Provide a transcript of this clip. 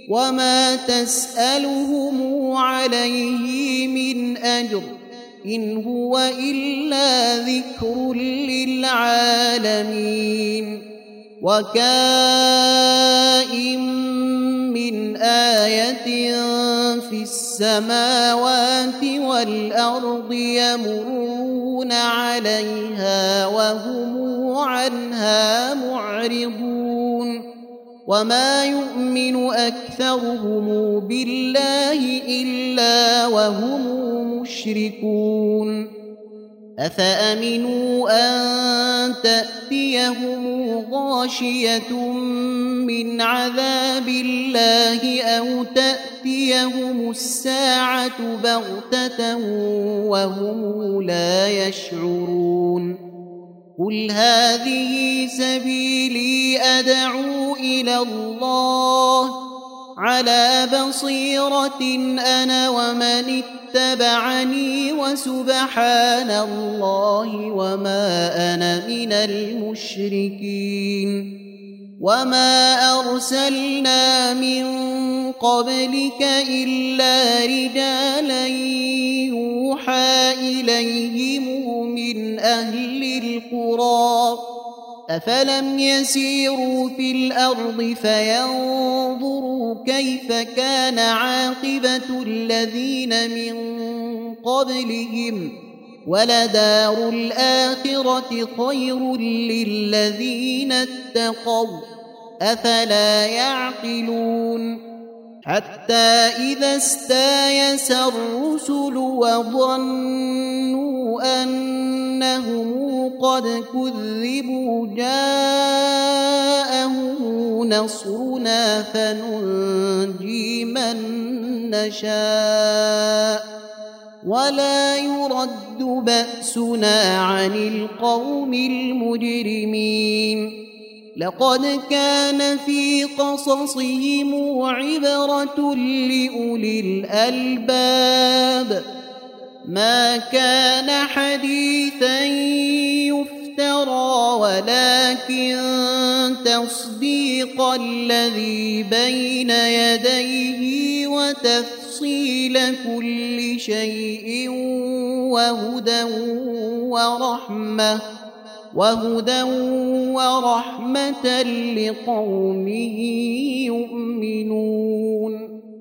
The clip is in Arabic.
وما تسألهم عليه من أجر إن هو إلا ذكر للعالمين وكائن من آية في السماوات والأرض يمرون عليها وهم عنها معرضون وما يؤمن أكثرهم بالله إلا وهم مشركون أفأمنوا أن تأتيهم غاشية من عذاب الله أو تأتيهم الساعة بغتة وهم لا يشعرون قل هذه سبيلي أدعو إلى الله على بصيرة أنا ومن اتبعني وسبحان الله وما أنا من المشركين وما أرسلنا من قبلك إلا رجالا يوحى إليهم من أهل القرى أفلم يسيروا في الأرض فينظروا كيف كان عاقبة الذين من قبلهم ولدار الآخرة خير للذين اتقوا أفلا يعقلون حتى إذا استيأس الرسل وظنوا أنهم قد كذبوا جاءهم نصرنا فننجي من نشاء ولا يرد بأسنا عن القوم المجرمين لقد كان في قصصهم عبرة لأولي الألباب ما كان حديثا يفترى ولكن تصديق الذي بين يديه وتفصيل كل شيء وهدى ورحمة لقوم يؤمنون